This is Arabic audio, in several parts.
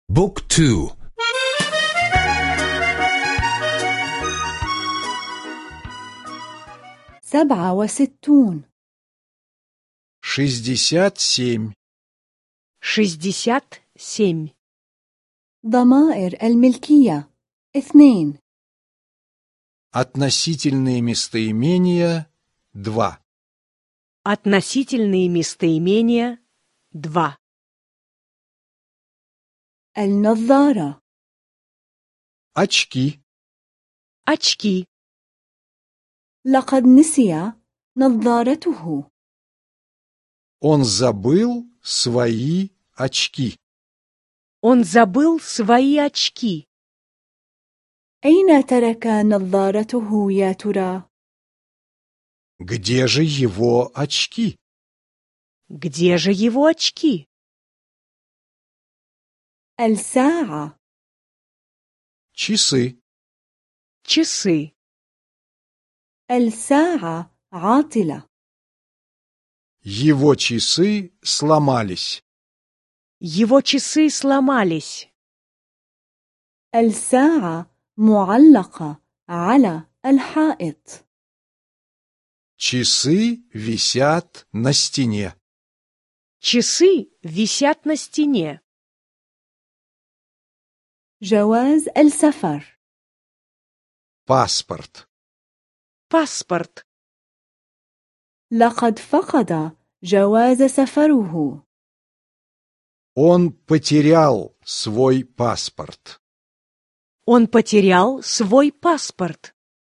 بوك تو 67 67 67 ضمائر الملكية 2 Относительные местоимения 2 Относительные местоимения 2 النظارة Очки. Очки. لقد نسي نظارته. Он забыл свои очки. Он забыл свои очки. أين ترك نظارته يا ترى؟ Где же его очки? Где же его очки? الساعة Часы. Часы. الساعة عاطلة. Его часы сломались. Его часы сломались. الساعة معلقة على الحائط. Часы висят на стене. Часы висят на стене. جواز السفر Паспорт. Паспорт. لقد فقد جواز سفره. Он потерял свой паспорт. Он потерял свой паспорт.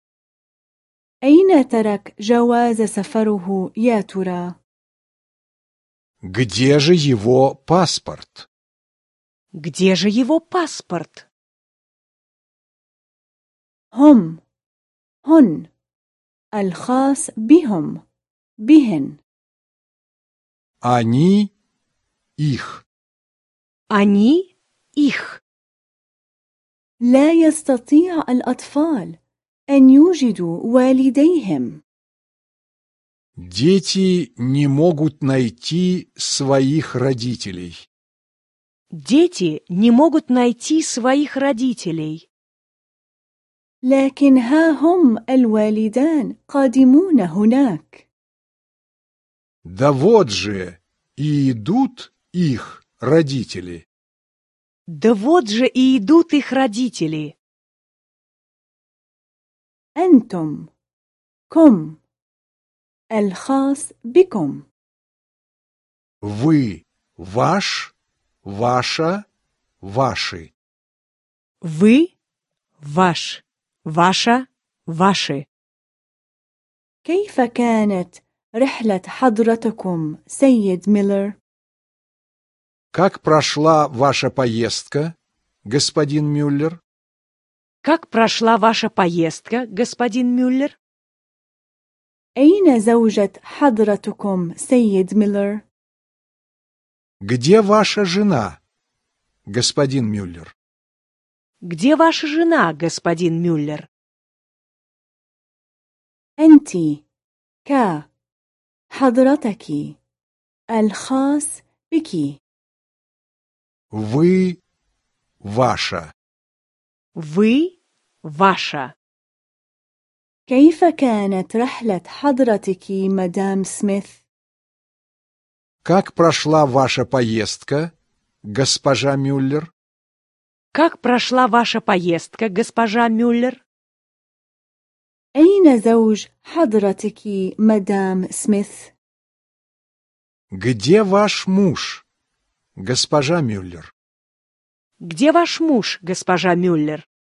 أين ترك جواز سفره يا ترى؟ Где же его паспорт? Где же его паспорт? هم هن الخاص بهم بهن. Они, их. Они, их. لا يستطيع الأطفال أن يوجدوا والديهم. Дети не могут найти своих родителей. Дети не могут найти своих родителей. لكن ها هم الوالدان قادمون هناك. Да вот же и идут их родители. Да вот же и идут их родители. أنتم كم الخاص بكم. Вы, ваш, ваша, ваши. Вы, ваш, ваша, ваши. كيف كانت رحلة حضرتكم سيد ميلر؟ Как прошла ваша поездка, господин Мюллер? Как прошла ваша поездка, господин Мюллер? أين زوجة حضرتكم سيد ميلر؟ Где ваша жена, господин Мюллер? Где ваша жена, господин Мюллер? أنت حضرتك الخاص بك. Вы, ваша. Вы, ваша. كيف كانت رحلة حضرتك مدام سميث؟ Как прошла ваша поездка, госпожа Мюллер? Как прошла ваша поездка, госпожа Мюллер? أين زوج حضرتك مدام سميث؟ Где ваш муж, госпожа Мюллер? Где ваш муж, госпожа Мюллер?